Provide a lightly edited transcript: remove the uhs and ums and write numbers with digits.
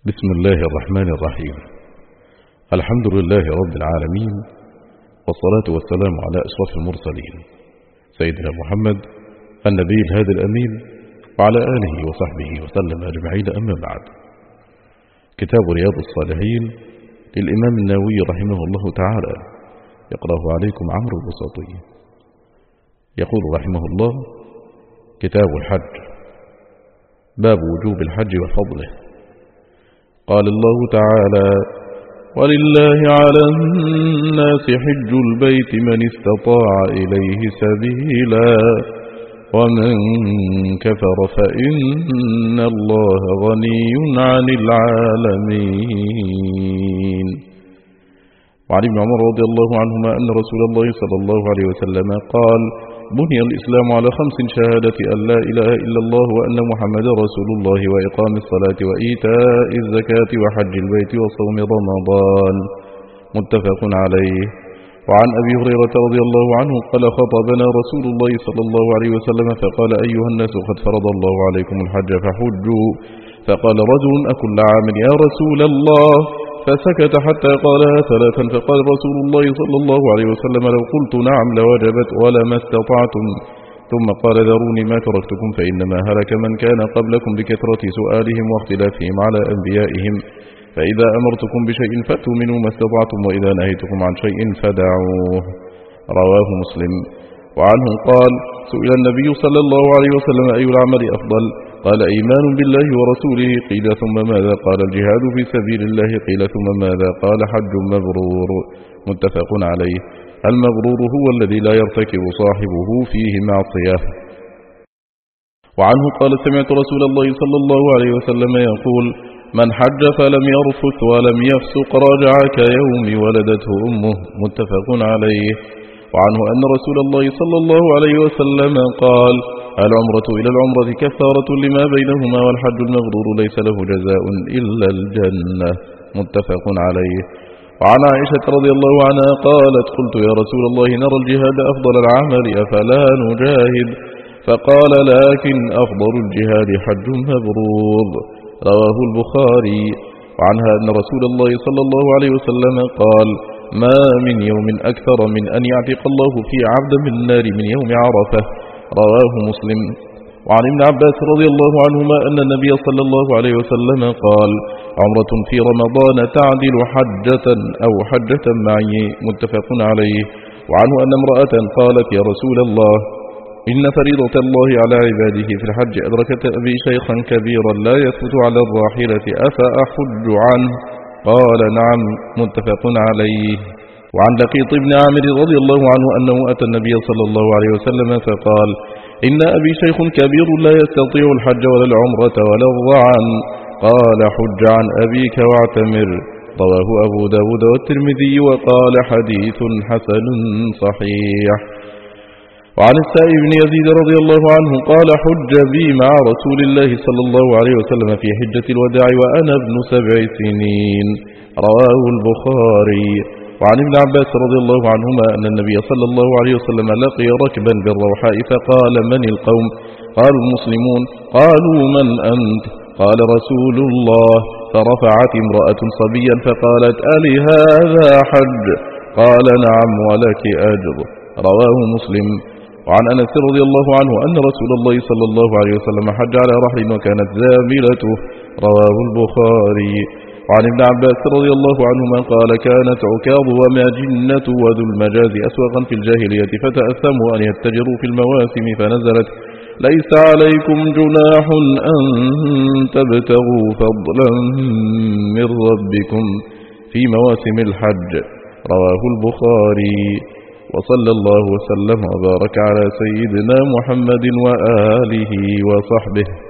بسم الله الرحمن الرحيم. الحمد لله رب العالمين، والصلاة والسلام على أشرف المرسلين سيدنا محمد النبي الهادي الأمين، وعلى آله وصحبه وسلم أجمعين. أما بعد، كتاب رياض الصالحين للإمام النووي رحمه الله تعالى، يقرأه عليكم عمرو البساطي. يقول رحمه الله: كتاب الحج، باب وجوب الحج وفضله. قال الله تعالى: ولله على الناس حج البيت من استطاع إليه سبيلا ومن كفر فإن الله غني عن العالمين. وعن ابن عمر رضي الله عنهما أن رسول الله صلى الله عليه وسلم قال: بني الإسلام على 5: شهادة أن لا إله إلا الله وأن محمد رسول الله، وإقام الصلاة وإيتاء الزكاة وحج البيت وصوم رمضان. متفق عليه. وعن أبي هريرة رضي الله عنه قال: خطبنا رسول الله صلى الله عليه وسلم فقال: أيها الناس، قد فرض الله عليكم الحج فحجوا. فقال رجل: أكل عام يا رسول الله؟ فسكت حتى قالها 3، فقال رسول الله صلى الله عليه وسلم: لو قلت نعم لوجبت ولما استطعتم. ثم قال: ذروني ما تركتكم، فإنما هلك من كان قبلكم بكثرة سؤالهم واختلافهم على أنبيائهم، فإذا أمرتكم بشيء فأتوا منه ما استطعتم، وإذا نهيتكم عن شيء فدعوه. رواه مسلم. وعنه قال: سئل النبي صلى الله عليه وسلم: أي العمل أفضل؟ قال: إيمان بالله ورسوله. قيل: ثم ماذا؟ قال: الجهاد في سبيل الله. قيل: ثم ماذا؟ قال: حج مبرور. متفق عليه. المبرور هو الذي لا يرتكب صاحبه فيه معصية. وعنه قال: سمعت رسول الله صلى الله عليه وسلم يقول: من حج فلم يرفث ولم يفسق رجع كيوم ولدته أمه. متفق عليه. وعنه أن رسول الله صلى الله عليه وسلم قال: العمرة إلى العمرة كفارة لما بينهما، والحج المبرور ليس له جزاء إلا الجنة. متفق عليه. وعن عائشة رضي الله عنها قالت: قلت يا رسول الله، نرى الجهاد أفضل العمل، أفلا نجاهد؟ فقال: لكن أفضل الجهاد حج مبرور. رواه البخاري. وعنها أن رسول الله صلى الله عليه وسلم قال: ما من يوم أكثر من أن يعتق الله فيه عبدا من النار من يوم عرفة. رواه مسلم. وعن ابن عباس رضي الله عنهما أن النبي صلى الله عليه وسلم قال: عمرة في رمضان تعدل حجة أو حجة معي. متفق عليه. وعنه أن امرأة قالت: يا رسول الله، إن فريضة الله على عباده في الحج أدركت أبي شيخا كبيرا لا يثبت على الراحلة، أفأحج عنه؟ قال: نعم. متفق عليه. وعن لقيط بن عامر رضي الله عنه أنه أتى النبي صلى الله عليه وسلم فقال: إن أبي شيخ كبير لا يستطيع الحج ولا العمرة ولا الظعن. قال: حج عن أبيك واعتمر. رواه أبو داود والترمذي، وقال: حديث حسن صحيح. وعن السائب بن يزيد رضي الله عنه قال: حج بي مع رسول الله صلى الله عليه وسلم في حجة الوداع وأنا ابن 7 سنين. رواه البخاري. وعن ابن عباس رضي الله عنهما أن النبي صلى الله عليه وسلم لقي ركبا بالروحاء فقال: من القوم؟ قالوا: المسلمون. قالوا: من أنت؟ قال: رسول الله. فرفعت امرأة صبيا فقالت: ألي هذا حج؟ قال: نعم ولك أجر. رواه مسلم. وعن أنس رضي الله عنه أن رسول الله صلى الله عليه وسلم حج على رحل وكانت زاملته. رواه البخاري. وعن ابن عباس رضي الله عنهما قال: كانت عكاظ وماجنة وذو المجاز أسواقا في الجاهلية، فتأثموا أن يتجروا في المواسم، فنزلت: ليس عليكم جناح أن تبتغوا فضلا من ربكم في مواسم الحج. رواه البخاري. وصلى الله وسلم وبارك على سيدنا محمد وآله وصحبه.